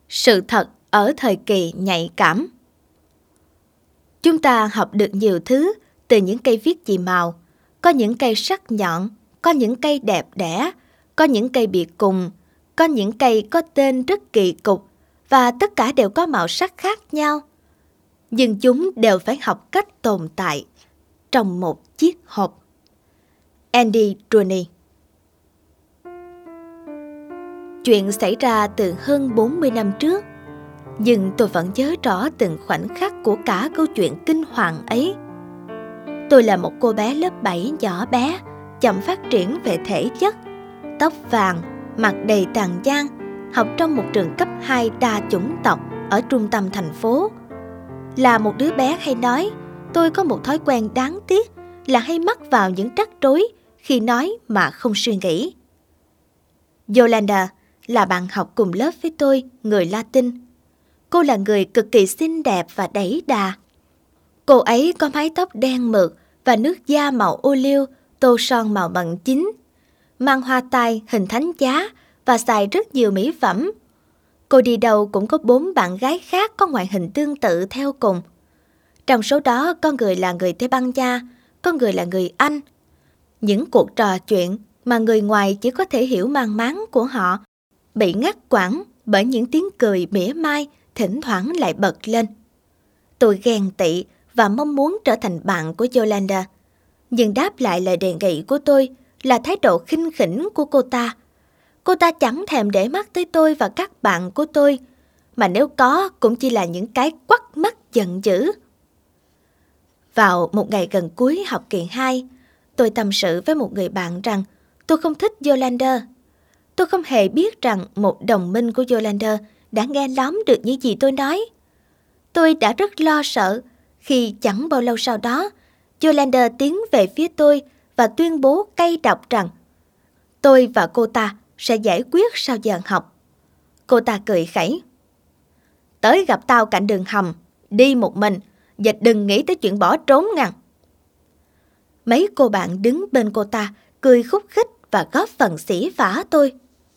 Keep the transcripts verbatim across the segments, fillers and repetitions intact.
Sự thật ở thời kỳ nhạy cảm. Chúng ta học được nhiều thứ từ những cây viết chì màu. Có những cây sắc nhọn, có những cây đẹp đẽ, có những cây bị cùng, có những cây có tên rất kỳ cục, và tất cả đều có màu sắc khác nhau. Nhưng chúng đều phải học cách tồn tại trong một chiếc hộp. Andy Rooney. Chuyện xảy ra từ hơn bốn mươi năm trước, nhưng tôi vẫn nhớ rõ từng khoảnh khắc của cả câu chuyện kinh hoàng ấy. Tôi là một cô bé lớp bảy nhỏ bé, chậm phát triển về thể chất, tóc vàng, mặt đầy tàn nhang, học trong một trường cấp hai đa chủng tộc ở trung tâm thành phố. Là một đứa bé hay nói, tôi có một thói quen đáng tiếc là hay mắc vào những rắc rối khi nói mà không suy nghĩ. Yolanda là bạn học cùng lớp với tôi, người Latin. Cô là người cực kỳ xinh đẹp và đẩy đà. Cô ấy có mái tóc đen mượt và nước da màu ô liu, tô son màu bằng chín, mang hoa tai hình thánh giá và xài rất nhiều mỹ phẩm. Cô đi đâu cũng có bốn bạn gái khác có ngoại hình tương tự theo cùng. Trong số đó có người là người Tây Ban Nha, có người là người Anh. Những cuộc trò chuyện mà người ngoài chỉ có thể hiểu mang máng của họ bị ngắt quãng bởi những tiếng cười mỉa mai thỉnh thoảng lại bật lên. Tôi ghen tị và mong muốn trở thành bạn của Yolanda, nhưng đáp lại lời đề nghị của tôi là thái độ khinh khỉnh của cô ta. Cô ta chẳng thèm để mắt tới tôi và các bạn của tôi, mà nếu có cũng chỉ là những cái quắt mắt giận dữ. Vào một ngày gần cuối học kỳ hai, tôi tâm sự với một người bạn rằng tôi không thích Yolanda. Tôi không hề biết rằng một đồng minh của Yolanda đã nghe lóm được những gì tôi nói. Tôi đã rất lo sợ khi chẳng bao lâu sau đó, Yolanda tiến về phía tôi và tuyên bố cay độc rằng tôi và cô ta sẽ giải quyết sau giờ học. Cô ta cười khẩy. Tới gặp tao cạnh đường hầm, đi một mình, và đừng nghĩ tới chuyện bỏ trốn ngăn. Mấy cô bạn đứng bên cô ta cười khúc khích và góp phần xỉ vả tôi.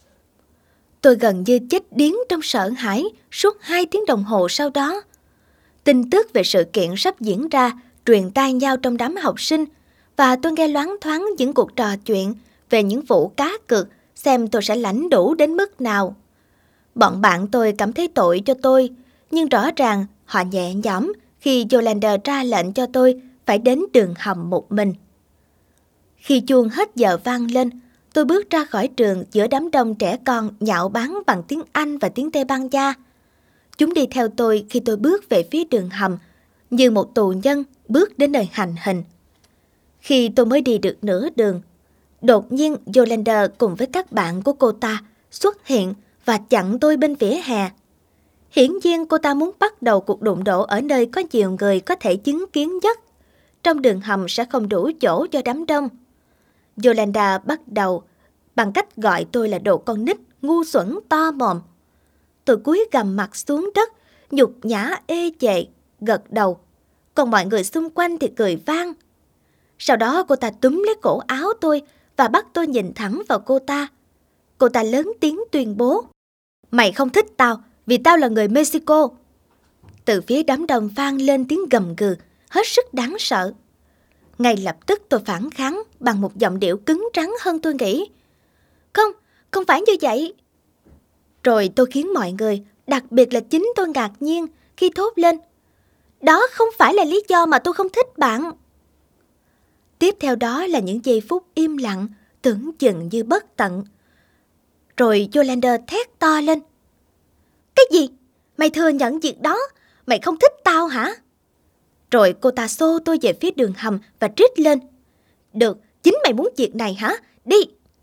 Tôi gần như chết điếng trong sợ hãi suốt hai tiếng đồng hồ sau đó. Tin tức về sự kiện sắp diễn ra truyền tai nhau trong đám học sinh, và tôi nghe loáng thoáng những cuộc trò chuyện về những vụ cá cược xem tôi sẽ lãnh đủ đến mức nào. Bọn bạn tôi cảm thấy tội cho tôi, nhưng rõ ràng họ nhẹ nhõm khi Yolanda ra lệnh cho tôi phải đến đường hầm một mình. Khi chuông hết giờ vang lên, tôi bước ra khỏi trường giữa đám đông trẻ con nhạo báng bằng tiếng Anh và tiếng Tây Ban Nha. Chúng đi theo tôi khi tôi bước về phía đường hầm, như một tù nhân bước đến nơi hành hình. Khi tôi mới đi được nửa đường, đột nhiên Yolanda cùng với các bạn của cô ta xuất hiện và chặn tôi bên vỉa hè. Hiển nhiên cô ta muốn bắt đầu cuộc đụng độ ở nơi có nhiều người có thể chứng kiến nhất. Trong đường hầm sẽ không đủ chỗ cho đám đông. Yolanda bắt đầu bằng cách gọi tôi là đồ con nít, ngu xuẩn, to mồm. Tôi cúi gằm mặt xuống đất, nhục nhã ê chệ, gật đầu. Còn mọi người xung quanh thì cười vang. Sau đó cô ta túm lấy cổ áo tôi và bắt tôi nhìn thẳng vào cô ta. Cô ta lớn tiếng tuyên bố: Mày không thích tao vì tao là người Mexico. Từ phía đám đông vang lên tiếng gầm gừ, hết sức đáng sợ. Ngay lập tức tôi phản kháng bằng một giọng điệu cứng rắn hơn tôi nghĩ. Không, không phải như vậy. Rồi tôi khiến mọi người, đặc biệt là chính tôi ngạc nhiên khi thốt lên: Đó không phải là lý do mà tôi không thích bạn. Tiếp theo đó là những giây phút im lặng, tưởng chừng như bất tận. Rồi Yolanda thét to lên: Cái gì? Mày thừa nhận việc đó? Mày không thích tao hả? Rồi cô ta xô tôi về phía đường hầm và rít lên: Được, chính mày muốn việc này hả? Đi!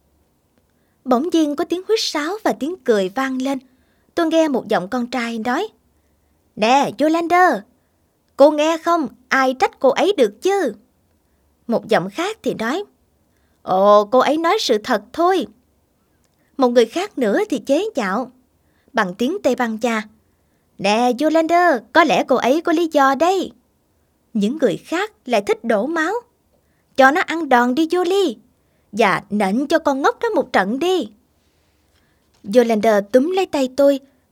Bỗng nhiên có tiếng huýt sáo và tiếng cười vang lên. Tôi nghe một giọng con trai nói: Nè Yolanda, cô nghe không? Ai trách cô ấy được chứ? Một giọng khác thì nói: Ồ, cô ấy nói sự thật thôi. Một người khác nữa thì chế nhạo bằng tiếng Tây Ban Nha: Nè Yolanda, có lẽ cô ấy có lý do đây. Những người khác lại thích đổ máu: Cho nó ăn đòn đi Yoli, và nện cho con ngốc đó một trận đi. Yolanda túm lấy tay tôi,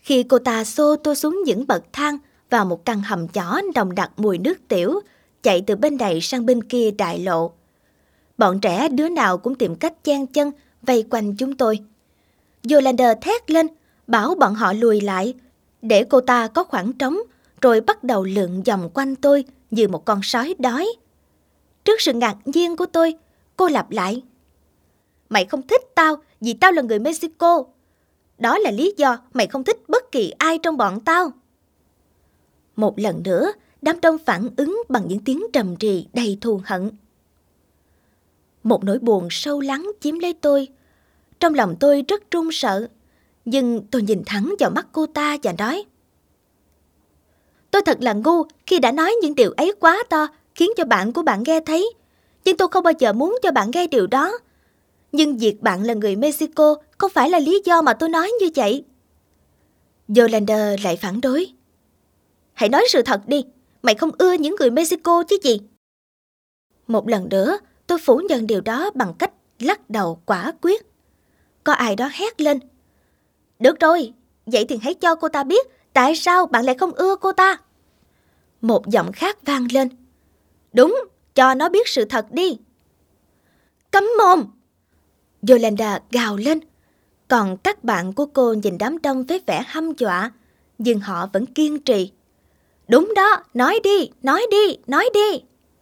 khi cô ta xô tôi xuống những bậc thang vào một căn hầm nhỏ nồng nặc mùi nước tiểu, chạy từ bên này sang bên kia đại lộ. Bọn trẻ đứa nào cũng tìm cách chen chân vây quanh chúng tôi. Yolanda thét lên, bảo bọn họ lùi lại, để cô ta có khoảng trống, rồi bắt đầu lượn vòng quanh tôi như một con sói đói. Trước sự ngạc nhiên của tôi, cô lặp lại: "Mày không thích tao vì tao là người Mexico. Đó là lý do mày không thích bất kỳ ai trong bọn tao." Một lần nữa, đám đông phản ứng bằng những tiếng trầm trì đầy thù hận. Một nỗi buồn sâu lắng chiếm lấy tôi. Trong lòng tôi rất run sợ, nhưng tôi nhìn thẳng vào mắt cô ta và nói: "Tôi thật là ngu khi đã nói những điều ấy quá to, khiến cho bạn của bạn nghe thấy. Nhưng tôi không bao giờ muốn cho bạn nghe điều đó. Nhưng việc bạn là người Mexico không phải là lý do mà tôi nói như vậy." Yolanda lại phản đối: "Hãy nói sự thật đi, mày không ưa những người Mexico chứ gì?" Một lần nữa, tôi phủ nhận điều đó bằng cách lắc đầu quả quyết. Có ai đó hét lên: "Được rồi, vậy thì hãy cho cô ta biết tại sao bạn lại không ưa cô ta." Một giọng khác vang lên: "Đúng, cho nó biết sự thật đi." "Cấm mồm!" Yolanda gào lên. Còn các bạn của cô nhìn đám đông với vẻ hăm dọa, nhưng họ vẫn kiên trì. "Đúng đó, nói đi, nói đi, nói đi."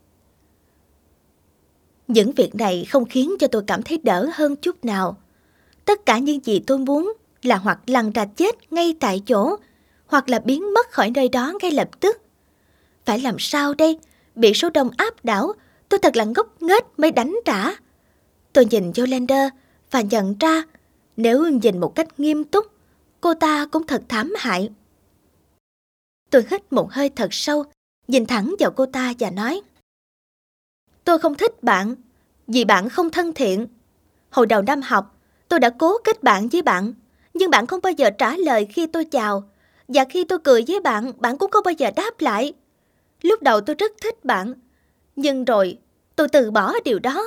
Những việc này không khiến cho tôi cảm thấy đỡ hơn chút nào. Tất cả những gì tôi muốn là hoặc lăn ra chết ngay tại chỗ, hoặc là biến mất khỏi nơi đó ngay lập tức. Phải làm sao đây? Bị số đông áp đảo, tôi thật là ngốc nghếch mới đánh trả. Tôi nhìn Yolanda và nhận ra, nếu nhìn một cách nghiêm túc, cô ta cũng thật thảm hại. Tôi hít một hơi thật sâu, nhìn thẳng vào cô ta và nói: "Tôi không thích bạn, vì bạn không thân thiện. Hồi đầu năm học, tôi đã cố kết bạn với bạn, nhưng bạn không bao giờ trả lời khi tôi chào. Và khi tôi cười với bạn, bạn cũng không bao giờ đáp lại. Lúc đầu tôi rất thích bạn, nhưng rồi tôi từ bỏ điều đó."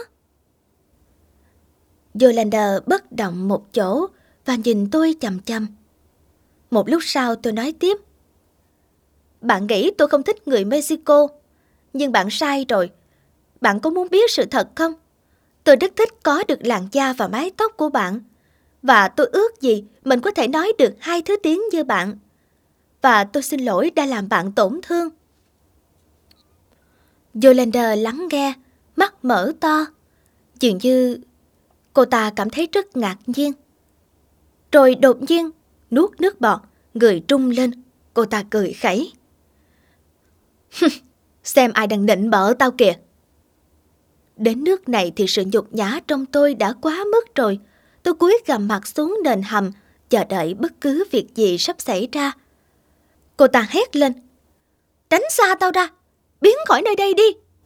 Yolanda bất động một chỗ và nhìn tôi chằm chằm. Một lúc sau tôi nói tiếp: "Bạn nghĩ tôi không thích người Mexico, nhưng bạn sai rồi. Bạn có muốn biết sự thật không? Tôi rất thích có được làn da và mái tóc của bạn. Và tôi ước gì mình có thể nói được hai thứ tiếng như bạn. Và tôi xin lỗi đã làm bạn tổn thương." Yolanda lắng nghe, mắt mở to. Dường như cô ta cảm thấy rất ngạc nhiên. Rồi đột nhiên nuốt nước bọt, người trung lên. Cô ta cười khẩy: "Xem ai đang nịnh bợ tao kìa." Đến nước này thì sự nhục nhã trong tôi đã quá mức rồi. Tôi cúi gằm mặt xuống nền hầm, chờ đợi bất cứ việc gì sắp xảy ra. Cô ta hét lên: "Tránh xa tao ra, biến khỏi nơi đây đi."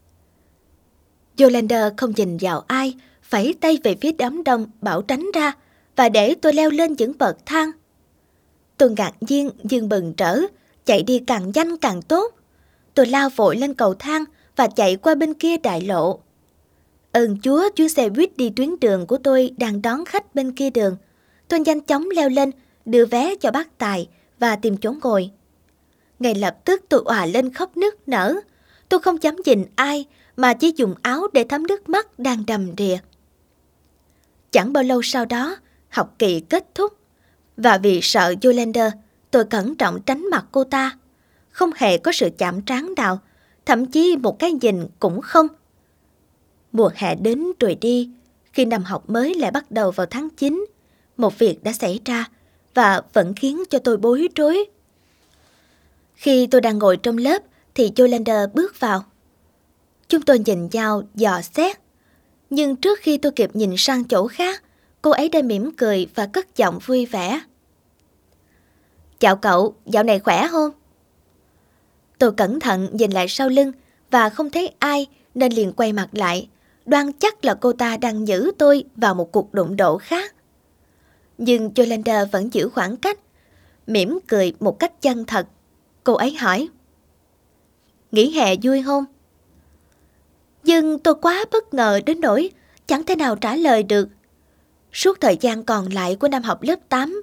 Yolanda không nhìn vào ai, phẩy tay về phía đám đông bảo tránh ra và để tôi leo lên những bậc thang. Tôi ngạc nhiên nhưng bừng rỡ, chạy đi càng nhanh càng tốt. Tôi lao vội lên cầu thang và chạy qua bên kia đại lộ. Ơn Chúa, chuyến xe buýt đi tuyến đường của tôi đang đón khách bên kia đường. Tôi nhanh chóng leo lên, đưa vé cho bác tài và tìm chỗ ngồi. Ngay lập tức tôi òa lên khóc nức nở. Tôi không dám nhìn ai mà chỉ dùng áo để thấm nước mắt đang đầm đìa. Chẳng bao lâu sau đó, học kỳ kết thúc. Và vì sợ Yolanda, tôi cẩn trọng tránh mặt cô ta. Không hề có sự chạm trán nào, thậm chí một cái nhìn cũng không. Mùa hè đến rồi đi, khi năm học mới lại bắt đầu vào tháng chín, một việc đã xảy ra và vẫn khiến cho tôi bối rối. Khi tôi đang ngồi trong lớp thì Yolanda bước vào. Chúng tôi nhìn nhau dò xét, nhưng trước khi tôi kịp nhìn sang chỗ khác, cô ấy đã mỉm cười và cất giọng vui vẻ: "Chào cậu, dạo này khỏe không?" Tôi cẩn thận nhìn lại sau lưng và không thấy ai nên liền quay mặt lại, đoan chắc là cô ta đang giữ tôi vào một cuộc đụng độ khác. Nhưng Yolanda vẫn giữ khoảng cách, mỉm cười một cách chân thật. Cô ấy hỏi: "Nghỉ hè vui không?" Nhưng tôi quá bất ngờ đến nỗi chẳng thể nào trả lời được. Suốt thời gian còn lại của năm học lớp tám,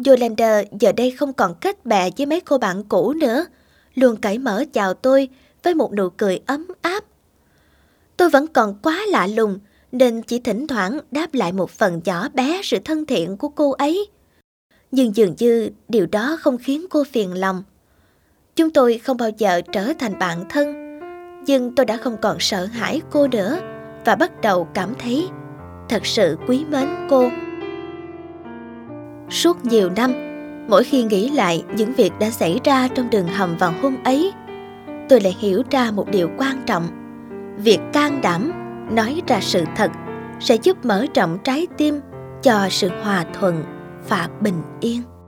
Yolanda giờ đây không còn kết bè với mấy cô bạn cũ nữa, luôn cởi mở chào tôi với một nụ cười ấm áp. Tôi vẫn còn quá lạ lùng nên chỉ thỉnh thoảng đáp lại một phần nhỏ bé sự thân thiện của cô ấy. Nhưng dường như điều đó không khiến cô phiền lòng. Chúng tôi không bao giờ trở thành bạn thân, nhưng tôi đã không còn sợ hãi cô nữa và bắt đầu cảm thấy thật sự quý mến cô. Suốt nhiều năm, mỗi khi nghĩ lại những việc đã xảy ra trong đường hầm vào hôm ấy, tôi lại hiểu ra một điều quan trọng. Việc can đảm nói ra sự thật sẽ giúp mở rộng trái tim cho sự hòa thuận và bình yên.